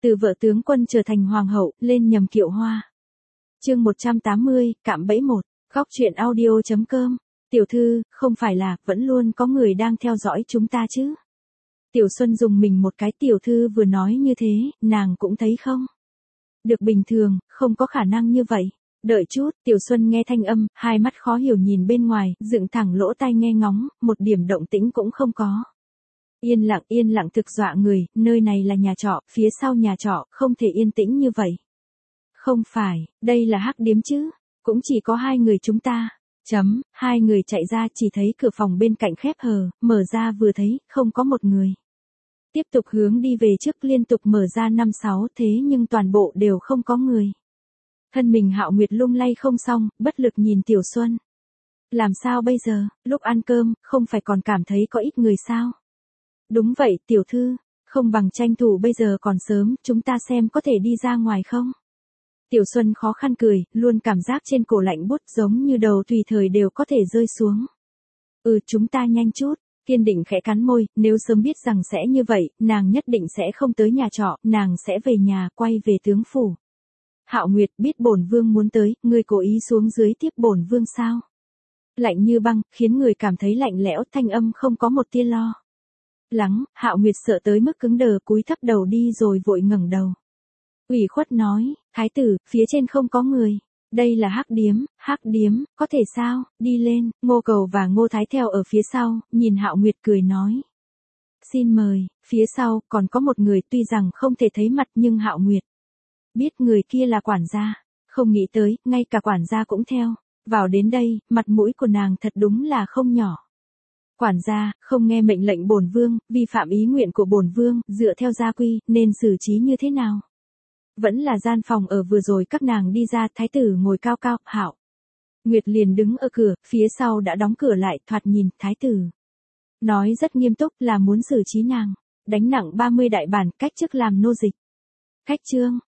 Từ vợ tướng quân trở thành hoàng hậu, lên nhầm kiệu hoa. Chương 180, cạm bẫy 1, góc truyện audio.com. Tiểu thư, không phải là, vẫn luôn có người đang theo dõi chúng ta chứ. Tiểu Xuân dùng mình một cái, tiểu thư vừa nói như thế, nàng cũng thấy không? Được bình thường, không có khả năng như vậy. Đợi chút, Tiểu Xuân nghe thanh âm, hai mắt khó hiểu nhìn bên ngoài, dựng thẳng lỗ tai nghe ngóng, một điểm động tĩnh cũng không có. Yên lặng thực dọa người, nơi này là nhà trọ, phía sau nhà trọ, không thể yên tĩnh như vậy. Không phải, đây là hắc điếm chứ, cũng chỉ có hai người chúng ta. Hai người chạy ra chỉ thấy cửa phòng bên cạnh khép hờ, mở ra vừa thấy, không có một người. Tiếp tục hướng đi về trước liên tục mở ra 5-6 thế nhưng toàn bộ đều không có người. Thân mình Hạo Nguyệt lung lay không xong, bất lực nhìn Tiểu Xuân. Làm sao bây giờ, lúc ăn cơm, không phải còn cảm thấy có ít người sao? Đúng vậy, tiểu thư, không bằng tranh thủ bây giờ còn sớm, chúng ta xem có thể đi ra ngoài không? Tiểu Xuân khó khăn cười, luôn cảm giác trên cổ lạnh buốt giống như đầu tùy thời đều có thể rơi xuống. Chúng ta nhanh chút, kiên định khẽ cắn môi, nếu sớm biết rằng sẽ như vậy, nàng nhất định sẽ không tới nhà trọ, nàng sẽ về nhà, quay về tướng phủ. Hạo Nguyệt biết bổn vương muốn tới, ngươi cố ý xuống dưới tiếp bổn vương sao? Lạnh như băng, khiến người cảm thấy lạnh lẽo, thanh âm không có một tia lo lắng. Hạo Nguyệt sợ tới mức cứng đờ, cúi thấp đầu đi rồi vội ngẩng đầu. Ủy khuất nói, thái tử, phía trên không có người. Đây là hắc điếm, có thể sao, đi lên. Ngô Cầu và Ngô Thái theo ở phía sau, nhìn Hạo Nguyệt cười nói. Xin mời, phía sau, còn có một người tuy rằng không thể thấy mặt nhưng Hạo Nguyệt biết người kia là quản gia. Không nghĩ tới, ngay cả quản gia cũng theo. Vào đến đây, mặt mũi của nàng thật đúng là không nhỏ. Quản gia, không nghe mệnh lệnh bổn vương, vi phạm ý nguyện của bổn vương, dựa theo gia quy, nên xử trí như thế nào? Vẫn là gian phòng ở vừa rồi các nàng đi ra, thái tử ngồi cao cao, Hạo Nguyệt liền đứng ở cửa, phía sau đã đóng cửa lại, thoạt nhìn, thái tử nói rất nghiêm túc là muốn xử trí nàng, đánh nặng 30 đại bản, cách chức làm nô dịch. Cách chương,